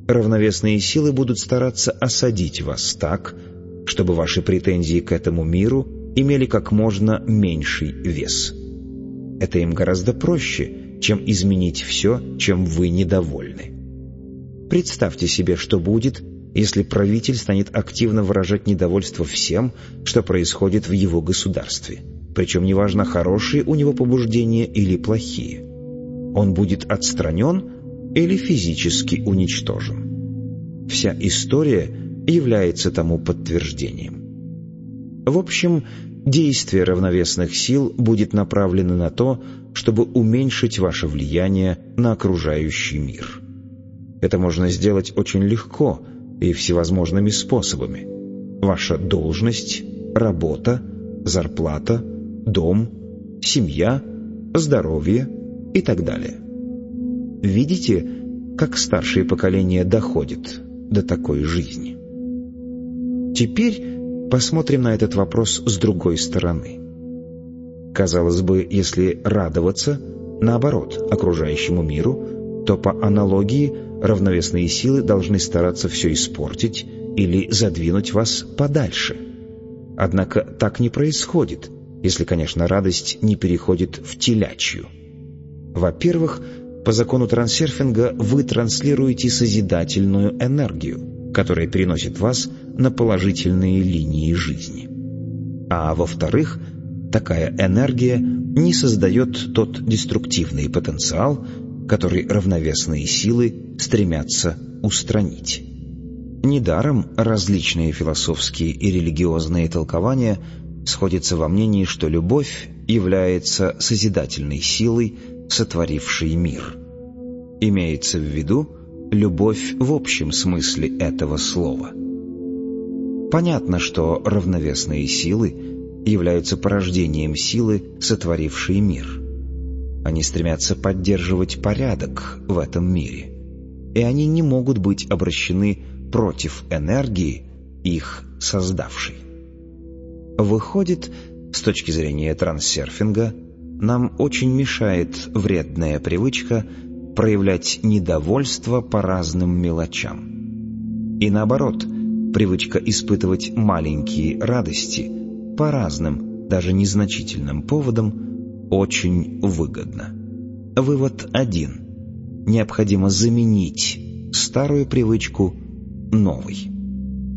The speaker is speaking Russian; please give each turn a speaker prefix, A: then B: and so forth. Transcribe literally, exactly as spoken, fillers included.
A: Равновесные силы будут стараться осадить вас так, чтобы ваши претензии к этому миру имели как можно меньший вес. Это им гораздо проще, чем изменить все, чем вы недовольны. Представьте себе, что будет, если правитель станет активно выражать недовольство всем, что происходит в его государстве. Причем неважно, хорошие у него побуждения или плохие. Он будет отстранен или физически уничтожен. Вся история является тому подтверждением. В общем, действие равновесных сил будет направлено на то, чтобы уменьшить ваше влияние на окружающий мир. Это можно сделать очень легко и всевозможными способами. Ваша должность, работа, зарплата, дом, семья, здоровье и так далее. Видите, как старшее поколение доходит до такой жизни? Теперь посмотрим на этот вопрос с другой стороны. Казалось бы, если радоваться, наоборот, окружающему миру, то по аналогии равновесные силы должны стараться все испортить или задвинуть вас подальше. Однако так не происходит, если, конечно, радость не переходит в телячью. Во-первых, по закону трансерфинга вы транслируете созидательную энергию, которая переносит вас на положительные линии жизни. А во-вторых, такая энергия не создает тот деструктивный потенциал, который равновесные силы стремятся устранить. Недаром различные философские и религиозные толкования сходятся во мнении, что любовь является созидательной силой, сотворившей мир. Имеется в виду любовь в общем смысле этого слова. Понятно, что равновесные силы являются порождением силы, сотворившей мир. Они стремятся поддерживать порядок в этом мире, и они не могут быть обращены против энергии, их создавшей. Выходит, с точки зрения трансерфинга, нам очень мешает вредная привычка проявлять недовольство по разным мелочам. И наоборот, привычка испытывать маленькие радости по разным, даже незначительным поводам очень выгодна. Вывод один. Необходимо заменить старую привычку новой.